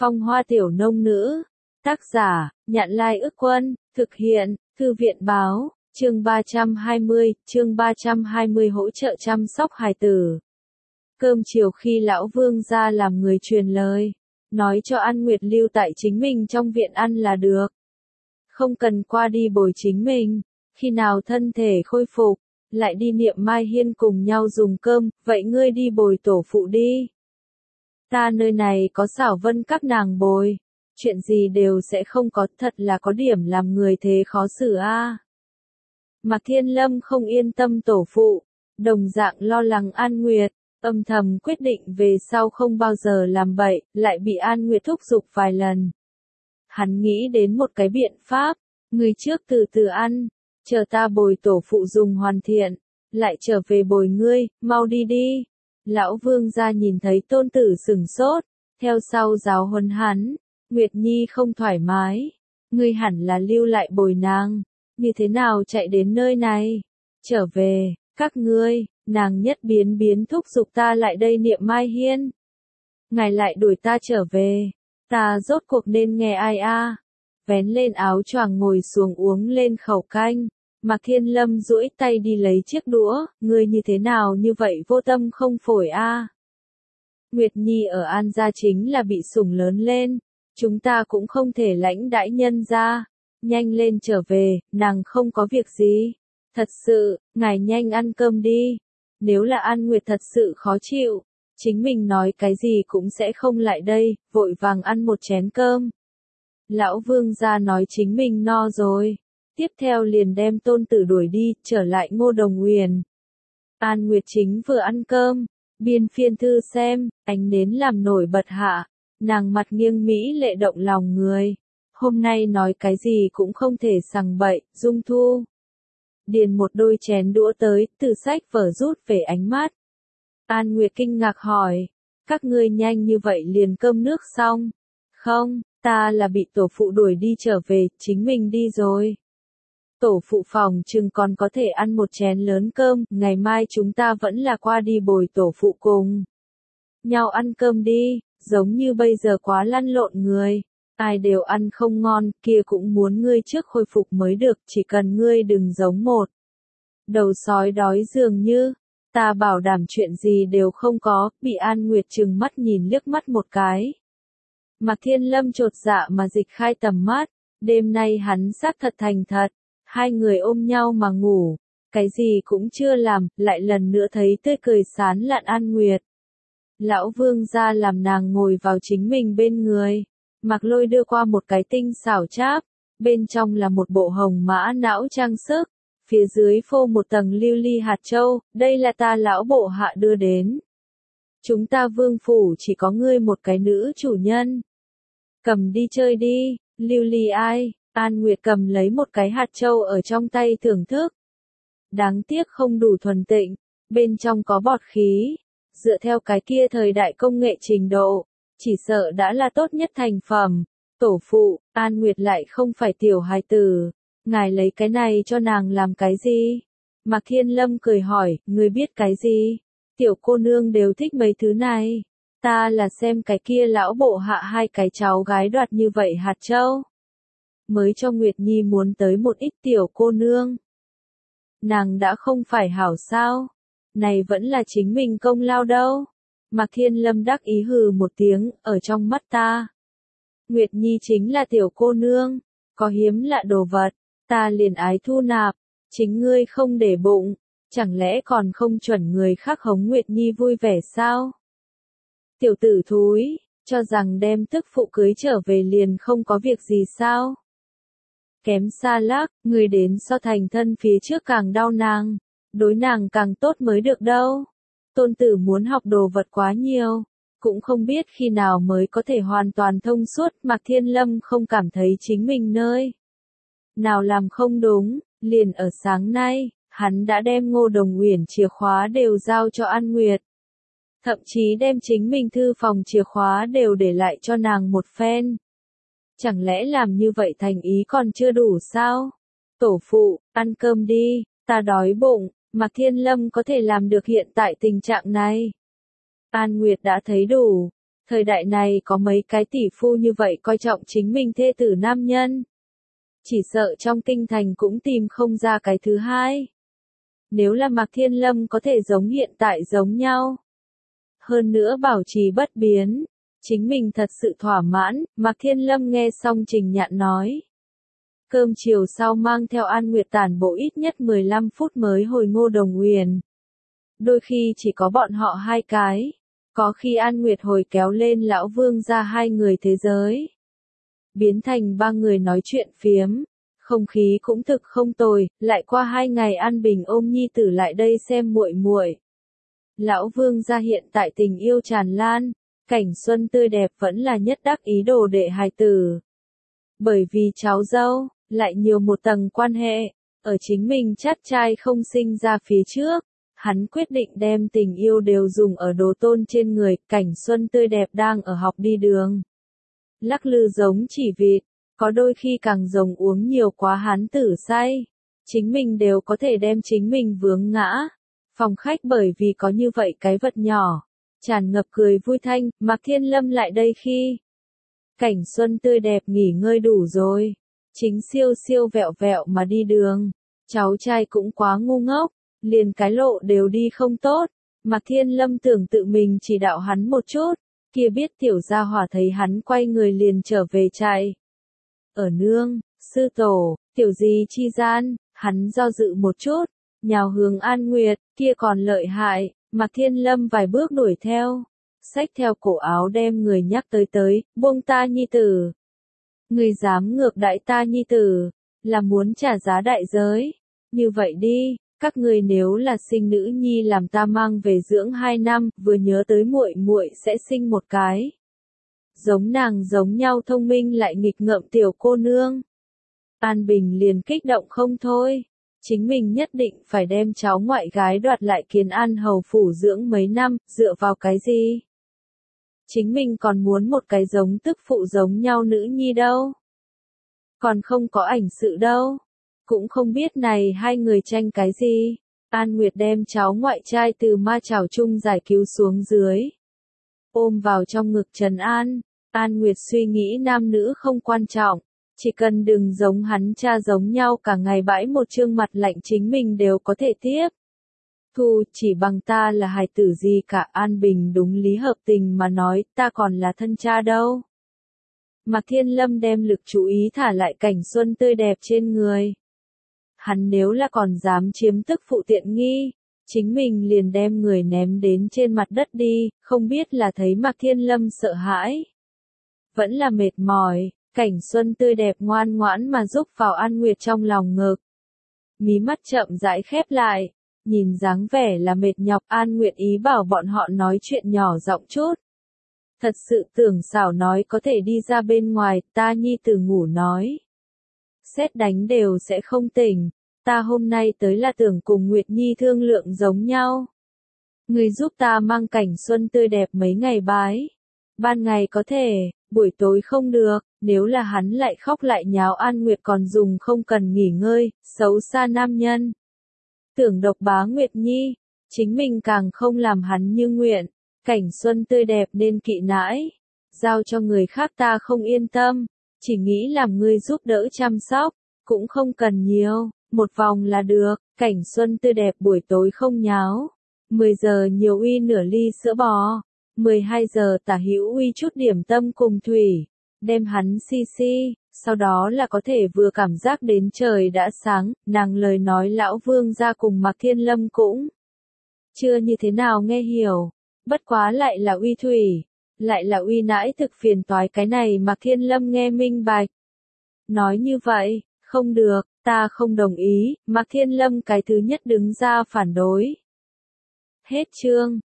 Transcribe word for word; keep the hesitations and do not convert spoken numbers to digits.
Phong Hoa Tiểu Nông Nữ. Tác giả, Nhạn Lai Ức Quân, thực hiện, Thư viện Báo, chương ba trăm hai mươi, chương ba trăm hai mươi hỗ trợ chăm sóc hài tử. Cơm chiều khi lão vương ra làm người truyền lời, nói cho An Nguyệt lưu tại chính mình trong viện ăn là được. Không cần qua đi bồi chính mình, khi nào thân thể khôi phục, lại đi Niệm Mai Hiên cùng nhau dùng cơm, vậy ngươi đi bồi tổ phụ đi. Ta nơi này có Xảo Vân các nàng bồi, chuyện gì đều sẽ không có, thật là có điểm làm người thế khó xử a. À. Mạc Thiên Lâm không yên tâm tổ phụ, đồng dạng lo lắng An Nguyệt, âm thầm quyết định về sau không bao giờ làm bậy, lại bị An Nguyệt thúc giục vài lần. Hắn nghĩ đến một cái biện pháp, người trước từ từ ăn, chờ ta bồi tổ phụ dùng hoàn thiện, lại trở về bồi ngươi, mau đi đi. Lão vương gia nhìn thấy tôn tử sừng sốt, theo sau giáo huấn hắn, Nguyệt Nhi không thoải mái, ngươi hẳn là lưu lại bồi nàng, như thế nào chạy đến nơi này, trở về, các ngươi, nàng nhất biến biến thúc giục ta lại đây Niệm Mai Hiên. Ngài lại đuổi ta trở về, ta rốt cuộc nên nghe ai a? À? Vén lên áo choàng ngồi xuống uống lên khẩu canh. Mạc Thiên Lâm duỗi tay đi lấy chiếc đũa, ngươi như thế nào như vậy vô tâm không phổi a? À? Nguyệt Nhi ở An gia chính là bị sủng lớn lên, chúng ta cũng không thể lãnh đãi nhân gia, nhanh lên trở về, nàng không có việc gì. Thật sự, ngài nhanh ăn cơm đi, nếu là An Nguyệt thật sự khó chịu, chính mình nói cái gì cũng sẽ không lại đây, vội vàng ăn một chén cơm. Lão vương gia nói chính mình no rồi. Tiếp theo liền đem tôn tử đuổi đi, trở lại Ngô Đồng Uyển. An Nguyệt chính vừa ăn cơm, biên phiên thư xem, ánh nến làm nổi bật hạ, nàng mặt nghiêng mỹ lệ động lòng người. Hôm nay nói cái gì cũng không thể sằng bậy, Dung Thu. Điền một đôi chén đũa tới, từ sách vở rút về ánh mắt. An Nguyệt kinh ngạc hỏi, các ngươi nhanh như vậy liền cơm nước xong? Không, ta là bị tổ phụ đuổi đi trở về, chính mình đi rồi. Tổ phụ phòng chừng còn có thể ăn một chén lớn cơm, ngày mai chúng ta vẫn là qua đi bồi tổ phụ cùng nhau ăn cơm đi, giống như bây giờ quá lăn lộn người, ai đều ăn không ngon, kia cũng muốn ngươi trước khôi phục mới được, chỉ cần ngươi đừng giống một đầu sói đói dường như, ta bảo đảm chuyện gì đều không có, bị An Nguyệt trừng mắt nhìn liếc mắt một cái. Mạc Thiên Lâm chột dạ mà dịch khai tầm mắt, đêm nay hắn xác thật thành thật. Hai người ôm nhau mà ngủ, cái gì cũng chưa làm, lại lần nữa thấy tươi cười sán lạn An Nguyệt. Lão vương gia làm nàng ngồi vào chính mình bên người, Mạc Lôi đưa qua một cái tinh xảo cháp, bên trong là một bộ hồng mã não trang sức, phía dưới phô một tầng lưu ly hạt châu, đây là ta lão bộ hạ đưa đến. Chúng ta vương phủ chỉ có ngươi một cái nữ chủ nhân. Cầm đi chơi đi, lưu ly ai? An Nguyệt cầm lấy một cái hạt châu ở trong tay thưởng thức. Đáng tiếc không đủ thuần tịnh, bên trong có bọt khí. Dựa theo cái kia thời đại công nghệ trình độ, chỉ sợ đã là tốt nhất thành phẩm. Tổ phụ, An Nguyệt lại không phải tiểu hài tử. Ngài lấy cái này cho nàng làm cái gì? Mạc Thiên Lâm cười hỏi, ngươi biết cái gì? Tiểu cô nương đều thích mấy thứ này. Ta là xem cái kia lão bộ hạ hai cái cháu gái đoạt như vậy hạt châu. Mới cho Nguyệt Nhi muốn tới một ít tiểu cô nương. Nàng đã không phải hảo sao? Này vẫn là chính mình công lao đâu. Mạc Thiên Lâm đắc ý hừ một tiếng, ở trong mắt ta. Nguyệt Nhi chính là tiểu cô nương, có hiếm lạ đồ vật, ta liền ái thu nạp, chính ngươi không để bụng, chẳng lẽ còn không chuẩn người khác hống Nguyệt Nhi vui vẻ sao? Tiểu tử thúi, cho rằng đem tức phụ cưới trở về liền không có việc gì sao? Kém xa lắc, người đến so thành thân phía trước càng đau nàng, đối nàng càng tốt mới được đâu. Tôn tử muốn học đồ vật quá nhiều, cũng không biết khi nào mới có thể hoàn toàn thông suốt. Mạc Thiên Lâm không cảm thấy chính mình nơi nào làm không đúng, liền ở sáng nay, hắn đã đem Ngô Đồng Uyển chìa khóa đều giao cho An Nguyệt. Thậm chí đem chính mình thư phòng chìa khóa đều để lại cho nàng một phen. Chẳng lẽ làm như vậy thành ý còn chưa đủ sao? Tổ phụ, ăn cơm đi, ta đói bụng, Mạc Thiên Lâm có thể làm được hiện tại tình trạng này. An Nguyệt đã thấy đủ, Thời đại này có mấy cái tỷ phu như vậy coi trọng chính mình thê tử nam nhân. Chỉ sợ trong kinh thành cũng tìm không ra cái thứ hai. Nếu là Mạc Thiên Lâm có thể giống hiện tại giống nhau. Hơn nữa bảo trì bất biến. Chính mình thật sự thỏa mãn, Mạc Thiên Lâm nghe xong Trình Nhạn nói. Cơm chiều sau mang theo An Nguyệt tản bộ ít nhất mười lăm phút mới hồi Ngô Đồng Uyển. Đôi khi chỉ có bọn họ hai cái. Có khi An Nguyệt hồi kéo lên lão vương ra hai người thế giới. Biến thành ba người nói chuyện phiếm. Không khí cũng thực không tồi, lại qua hai ngày An Bình ôm nhi tử lại đây xem muội muội. Lão vương gia hiện tại tình yêu tràn lan, cảnh xuân tươi đẹp vẫn là nhất đắc ý đồ đệ hài tử. Bởi vì cháu dâu, lại nhiều một tầng quan hệ, ở chính mình chắt trai không sinh ra phía trước. Hắn quyết định đem tình yêu đều dùng ở đồ tôn trên người, cảnh xuân tươi đẹp đang ở học đi đường. Lắc lư giống chỉ vịt, có đôi khi càng giống uống nhiều quá hắn tử say. Chính mình đều có thể đem chính mình vướng ngã. Phòng khách bởi vì có như vậy cái vật nhỏ, tràn ngập cười vui thanh, Mạc Thiên Lâm lại đây khi. Cảnh xuân tươi đẹp nghỉ ngơi đủ rồi. Chính siêu siêu vẹo vẹo mà đi đường. Cháu trai cũng quá ngu ngốc. Liền cái lộ đều đi không tốt, Mạc Thiên Lâm tưởng tự mình chỉ đạo hắn một chút, kia biết tiểu gia hỏa thấy hắn quay người liền trở về chạy. Ở nương, sư tổ, tiểu gì chi gian, hắn do dự một chút, nhào hướng An Nguyệt, kia còn lợi hại, Mạc Thiên Lâm vài bước đuổi theo, xách theo cổ áo đem người nhắc tới tới, buông ta nhi tử. Người dám ngược đãi ta nhi tử, là muốn trả giá đại giới, như vậy đi. Các người nếu là sinh nữ nhi làm ta mang về dưỡng hai năm, vừa nhớ tới muội muội sẽ sinh một cái. Giống nàng giống nhau thông minh lại nghịch ngợm tiểu cô nương. An Bình liền kích động không thôi. Chính mình nhất định phải đem cháu ngoại gái đoạt lại Kiến An hầu phủ dưỡng mấy năm, dựa vào cái gì? Chính mình còn muốn một cái giống tức phụ giống nhau nữ nhi đâu. Còn không có ảnh sự đâu. Cũng không biết này hai người tranh cái gì. An Nguyệt đem cháu ngoại trai từ ma chảo chung giải cứu xuống dưới. Ôm vào trong ngực trấn an. An Nguyệt suy nghĩ nam nữ không quan trọng. Chỉ cần đừng giống hắn cha giống nhau cả ngày bãi một trương mặt lạnh chính mình đều có thể tiếp. Thu, chỉ bằng ta là hài tử gì cả. An Bình đúng lý hợp tình mà nói, ta còn là thân cha đâu. Mạc Thiên Lâm đem lực chú ý thả lại cảnh xuân tươi đẹp trên người. Hắn nếu là còn dám chiếm tức phụ tiện nghi, chính mình liền đem người ném đến trên mặt đất đi, không biết là thấy Mạc Thiên Lâm sợ hãi. Vẫn là mệt mỏi, cảnh xuân tươi đẹp ngoan ngoãn mà giúp vào An Nguyệt trong lòng ngực. Mí mắt chậm rãi khép lại, nhìn dáng vẻ là mệt nhọc An Nguyệt ý bảo bọn họ nói chuyện nhỏ giọng chút. Thật sự tưởng xảo nói có thể đi ra bên ngoài, ta nhi tử ngủ nói. Sét đánh đều sẽ không tỉnh, ta hôm nay tới là tưởng cùng Nguyệt Nhi thương lượng giống nhau. Người giúp ta mang cảnh xuân tươi đẹp mấy ngày bái. Ban ngày có thể, buổi tối không được, nếu là hắn lại khóc lại nháo An Nguyệt còn dùng không cần nghỉ ngơi, xấu xa nam nhân. Tưởng độc bá Nguyệt Nhi, chính mình càng không làm hắn như nguyện, cảnh xuân tươi đẹp nên kỵ nãi. Giao cho người khác ta không yên tâm, chỉ nghĩ làm ngươi giúp đỡ chăm sóc, cũng không cần nhiều, một vòng là được, cảnh xuân tươi đẹp buổi tối không nháo. mười giờ nhiều uy nửa ly sữa bò, mười hai giờ tả hữu uy chút điểm tâm cùng thủy, đem hắn si si, sau đó là có thể vừa cảm giác đến trời đã sáng, nàng lời nói lão vương ra cùng Mạc Thiên Lâm cũng chưa như thế nào nghe hiểu, bất quá lại là uy thủy. Lại là uy nãi thực phiền toái cái này Mạc Thiên Lâm nghe minh bạch. Nói như vậy, không được, ta không đồng ý, Mạc Thiên Lâm cái thứ nhất đứng ra phản đối. Hết chương.